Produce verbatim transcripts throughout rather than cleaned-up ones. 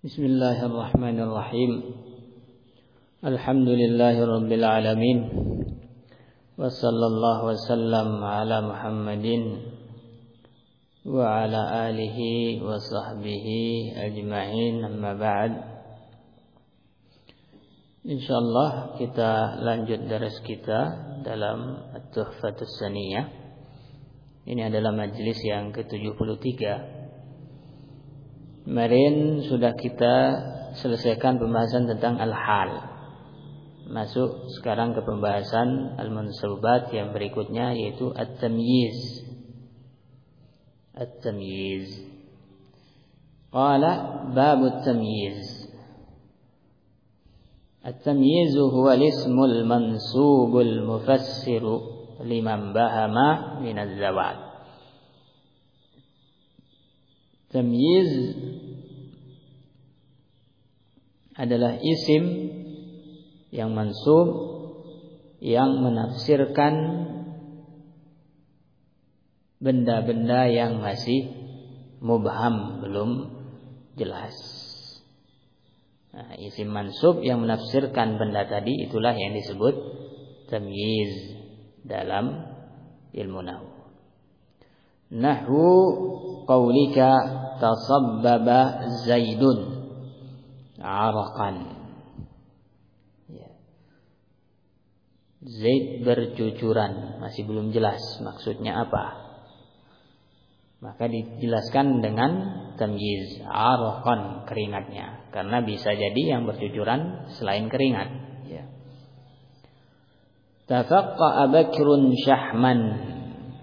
Bismillahirrahmanirrahim. Alhamdulillahirabbil alamin. Wassallallahu wasallam ala Muhammadin wa ala alihi wa sahbihi ajma'in, amma ba'd. Insyaallah kita lanjut daras kita dalam At-Tuhfatus Saniyah. Ini adalah majlis yang ke tujuh puluh tiga. Kemarin sudah kita selesaikan pembahasan tentang al-hal. Masuk sekarang ke pembahasan al-mansubat yang berikutnya, yaitu at-tamyiz. At-tamyiz. Qala bab at-tamyiz. At-tamyiz huwa al-ismul mansubul mufassiru liman bahama min az-zawad. Tamyiz adalah isim yang mansub yang menafsirkan benda-benda yang masih mubham, belum jelas. Nah, isim mansub yang menafsirkan benda tadi, itulah yang disebut tamyiz dalam ilmu nahwu. Nahwu qaulika tasabbaba Zaidun araqan. Ya. Zaid bercucuran, masih belum jelas maksudnya apa. Maka dijelaskan dengan tamyiz, araqan, keringatnya, karena bisa jadi yang bercucuran selain keringat. Ya. Tafaqqa Bakrun syahman.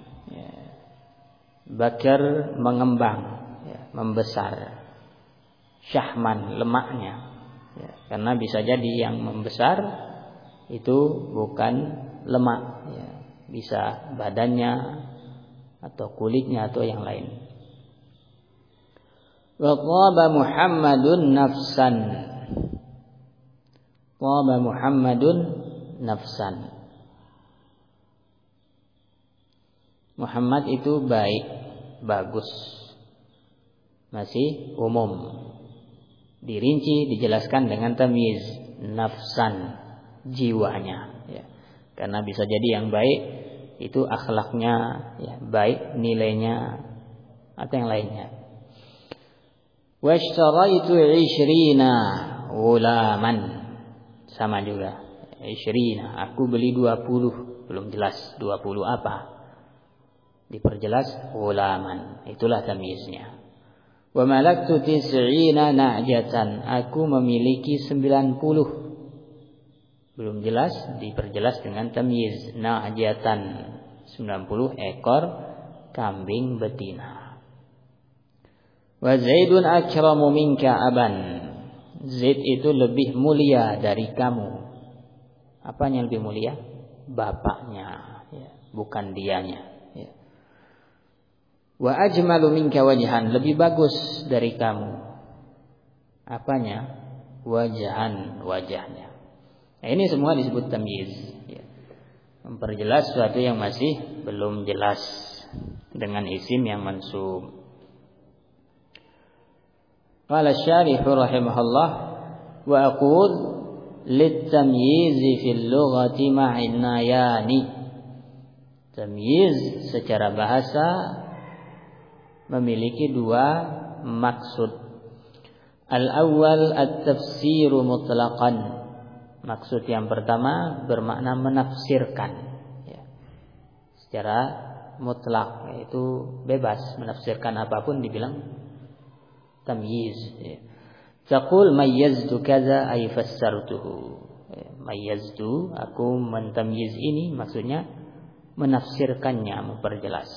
Bakar mengembang, ya, membesar. Syahman, lemaknya, ya, karena bisa jadi yang membesar itu bukan lemak, ya, bisa badannya atau kulitnya atau yang lain. Wa qaba Muhammadun nafsan. Qaba Muhammadun nafsan. Muhammad itu baik, bagus, masih umum. Dirinci, dijelaskan dengan tamyiz, nafsan, jiwanya. Ya. Karena bisa jadi yang baik itu akhlaknya, ya, baik, nilainya atau yang lainnya. Washtaraitu ishrina ghulaman, sama juga. Ishrina, aku beli dua puluh, belum jelas dua puluh apa. Diperjelas ghulaman, itulah tamyiznya. Wa malaktu tis'ina na'jatan, aku memiliki sembilan puluh. Belum jelas, diperjelas dengan tamyiz, na'jatan, sembilan puluh ekor kambing betina. Wa Zaidun akramu minka aban, Zaid itu lebih mulia dari kamu. Apanya lebih mulia? Bapaknya, ya, bukan dianya. Wa ajmalu minka wajhan, lebih bagus dari kamu. Apanya? Wajhan, wajahnya. Nah, ini semua disebut tamyiz, ya. Memperjelas sesuatu yang masih belum jelas dengan isim yang mansub. Qala asy-syarih rahimahullah wa aqul lit-tamyiz fil lughati ma'nayani. Tamyiz secara bahasa memiliki dua maksud. Al-awwal at-tafsiru mutlaqan. Maksud yang pertama bermakna menafsirkan, ya, secara mutlak, yaitu bebas, menafsirkan apapun dibilang tamyiz. Ya. Taqul mayyaztu kadza ay fassartuhu. Ya, mayyaztu, aku mentamyiz ini, maksudnya menafsirkannya, memperjelas.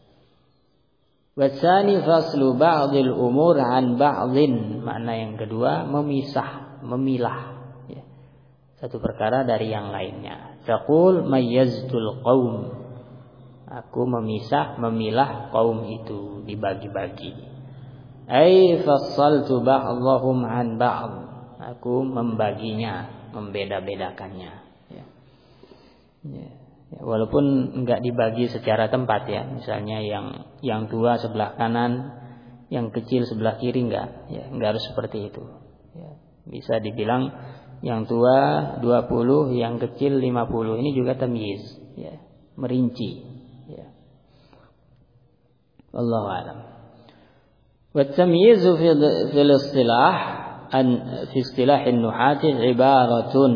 Wasani faslu ba'dil umur an ba'din, makna yang kedua memisah, memilah, ya, satu perkara dari yang lainnya. Taqul mayyaztul qaum, aku memisah, memilah kaum itu, dibagi-bagi. Ai fassaltu ba'dhum an ba'd, aku membaginya, membeda-bedakannya, ya. Ya. Ya, walaupun enggak dibagi secara tempat, ya, misalnya yang yang tua sebelah kanan, yang kecil sebelah kiri enggak, ya, enggak harus seperti itu. Ya, bisa dibilang yang tua dua puluh, yang kecil lima puluh. Ini juga tamyiz, ya, merinci, ya. Wallahu a'lam. Wa tamyiz fi fil istilah an fi istilah an-nuhat ibaratun.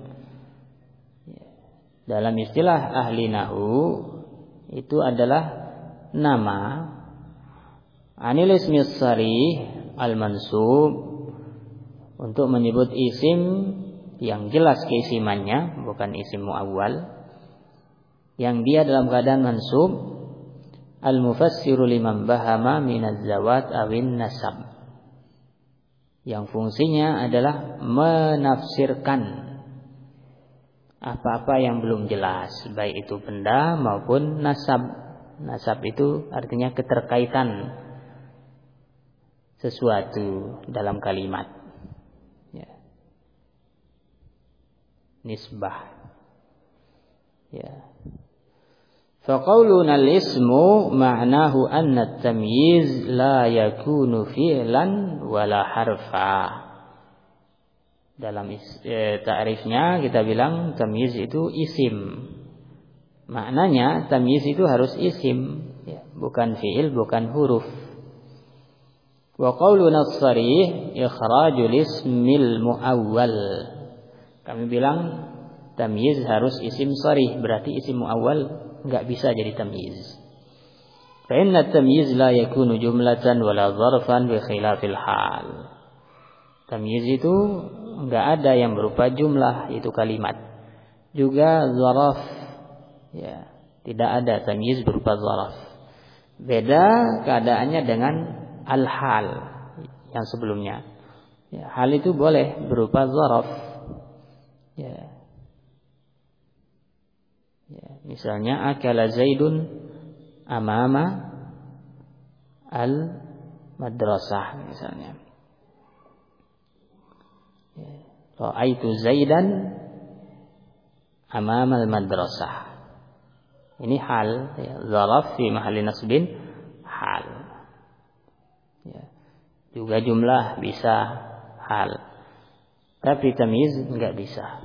Dalam istilah ahli nahwu itu adalah nama anil ismi sharih al-mansub, untuk menyebut isim yang jelas keisimannya, bukan isim muawwal, yang dia dalam keadaan mansub, al-mufassiru liman bahama minaz zawat awin nasab, yang fungsinya adalah menafsirkan apa-apa yang belum jelas, baik itu benda maupun nasab. Nasab itu artinya keterkaitan sesuatu dalam kalimat, ya. Nisbah, ya. Faqauluna al-ismu ma'nahu anna at-tamyiz la yakunu fi'lan wala harfa. Dalam eh, ta'rifnya kita bilang tamyiz itu isim. Maknanya tamyiz itu harus isim, ya, bukan fi'il, bukan huruf. Wa qauluna as-sharih ikhrajul ismil muawwal. Kami bilang tamyiz harus isim sharih, berarti isim muawwal enggak bisa jadi tamyiz. Fa inna tamyiz la yakunu jumlatan wala dzarfan bi khilafil hal. Tamyiz itu enggak ada yang berupa jumlah, itu kalimat. Juga zaraf, ya, tidak ada tamyiz berupa zaraf. Beda keadaannya dengan al-hal yang sebelumnya. Ya, hal itu boleh berupa zaraf. Ya. Ya, misalnya akala Zaidun amama al-madrasah misalnya. Ya. Ra'aitu Zaidan amama al-madrasah. Ini hal, ya, zaraf fi mahalli nasbin hal. Ya. Juga jumlah bisa hal, tapi tamyiz enggak bisa.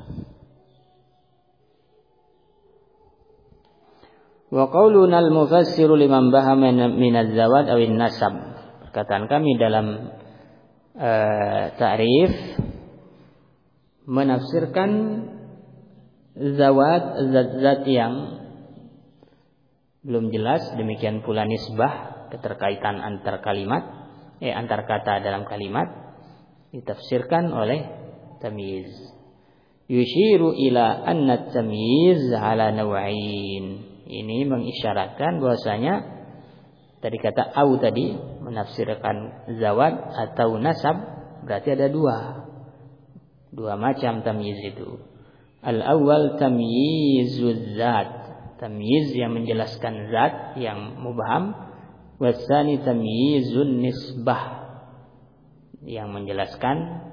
Wa qauluna al-mufassiru liman bahama min az-zawad aw an-nasab. Perkataan kami dalam uh, ta'rif menafsirkan zawad, zat-zat yang belum jelas, demikian pula nisbah, keterkaitan antar kalimat, eh antar kata dalam kalimat, ditafsirkan oleh tamyiz. Yushiru ila anna tamyiz ala naw'ain. Ini mengisyaratkan bahwasanya dari kata au tadi menafsirkan zawad atau nasab, berarti ada dua. Dua macam tamyiz itu. Al-awwal tamyizuz zat, tamyiz yang menjelaskan zat yang mubham. Wasani tamyizun nisbah, yang menjelaskan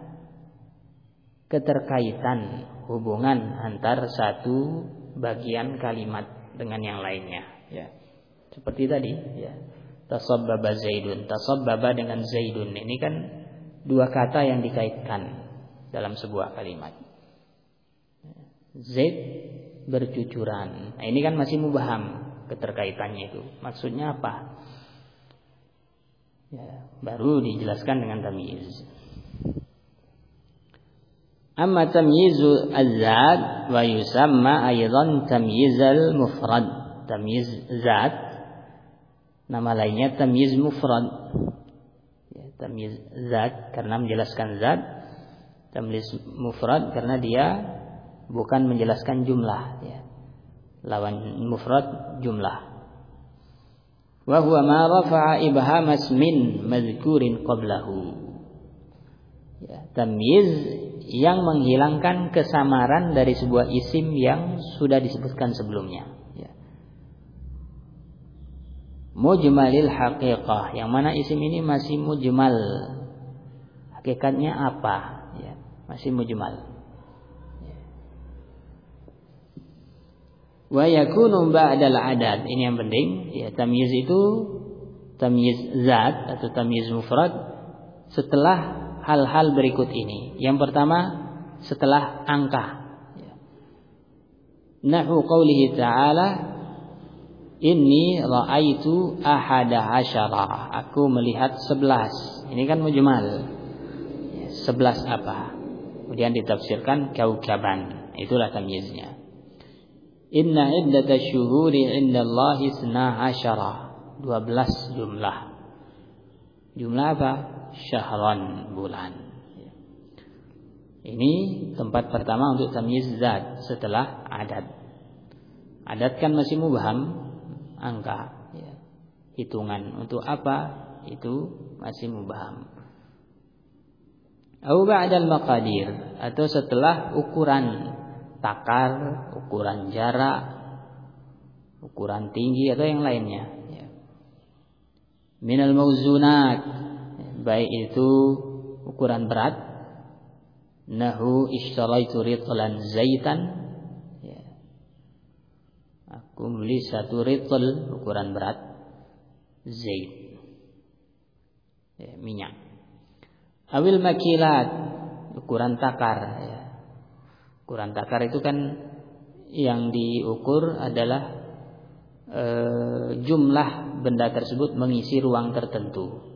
keterkaitan hubungan antar satu bagian kalimat dengan yang lainnya, ya. Seperti tadi, ya. Tasabbaba Zaidun, tasabbaba dengan Zaidun, ini kan dua kata yang dikaitkan dalam sebuah kalimat. Zaid bercucuran. Nah, ini kan masih mubham keterkaitannya itu. Maksudnya apa? Ya, baru dijelaskan dengan tamyiz. Amma tamyizu az-zat wa yusamma aidan tamyizal mufrad. Tamyiz zat, nama lainnya tamyiz mufrad. Ya, tamyiz zat karena menjelaskan zat, tamyiz mufrad karena dia bukan menjelaskan jumlah, ya. Lawan mufrad jumlah. Wa huwa ma rafa'a ibham ismin madhkurin qablahu. Ya, tamyiz yang menghilangkan kesamaran dari sebuah isim yang sudah disebutkan sebelumnya, ya. Mujmalil haqiqah, yang mana isim ini masih mujmal, hakikatnya apa, ya, masih mujmal. Wa yakunu ba'dal adad, ini yang penting, ya, tamyiz itu tamyiz zat atau tamyiz mufrad setelah hal-hal berikut ini. Yang pertama setelah angka. Nahu qaulihi ta'ala, inni ra'aitu ahada asyara. Aku melihat sebelas. Ini kan mujmal. Sebelas apa? Kemudian ditafsirkan kaukaban. Itulah tamyiznya. Inna iddatash syuhuri indallahi isna asyara. dua belas jumlah. Jumlah apa? Syahran, bulan. Ini tempat pertama untuk tamyiz zat setelah adat. Adat kan masih mubham, angka, ya. Hitungan untuk apa itu masih mubham. Au ba'dal maqadir, atau setelah ukuran takar, ukuran jarak, ukuran tinggi atau yang lainnya. Ya. Minal mauzunat, baik itu ukuran berat. Nahu ishtaraitu ritlan zaitan, ya. Aku beli satu ritl ukuran berat zait, ya, minyak. Awil makilat, ukuran takar, ya. Ukuran takar itu kan yang diukur adalah e, jumlah benda tersebut mengisi ruang tertentu.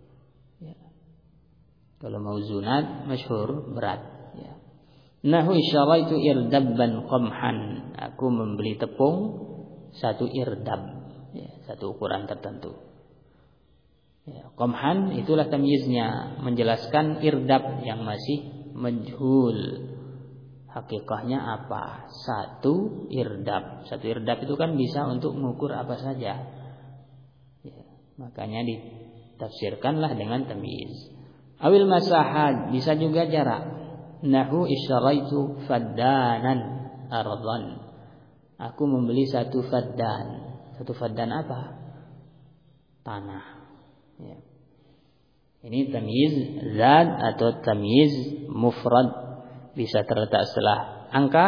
Kalau mauzunat masyhur berat, ya. Nahu isyaraitu irdabban qamhan. Aku membeli tepung satu irdab, ya, satu ukuran tertentu. Ya, qamhan itulah tamyiznya, menjelaskan irdab yang masih majhul. Hakikahnya apa? Satu irdab. Satu irdab itu kan bisa untuk mengukur apa saja. Ya, makanya ditafsirkanlah dengan tamyiz. Awil masahat, bisa juga jarak. Nahu isyaraitu faddanan ardan. Aku membeli satu faddan. Satu faddan apa? Tanah. Ya. Ini tamyiz zat atau tamyiz mufrad. Bisa terletak setelah angka,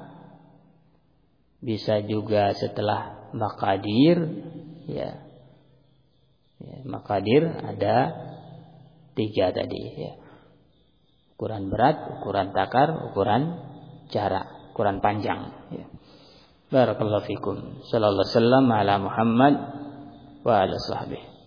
bisa juga setelah maqadir. Ya. Ya, maqadir ada tiga tadi, ya. Ukuran berat, ukuran takar, ukuran jarak, ukuran panjang, ya. Barakallahu fikum. Sallallahu alaihi wasallam ala Muhammad wa ala sahbihi.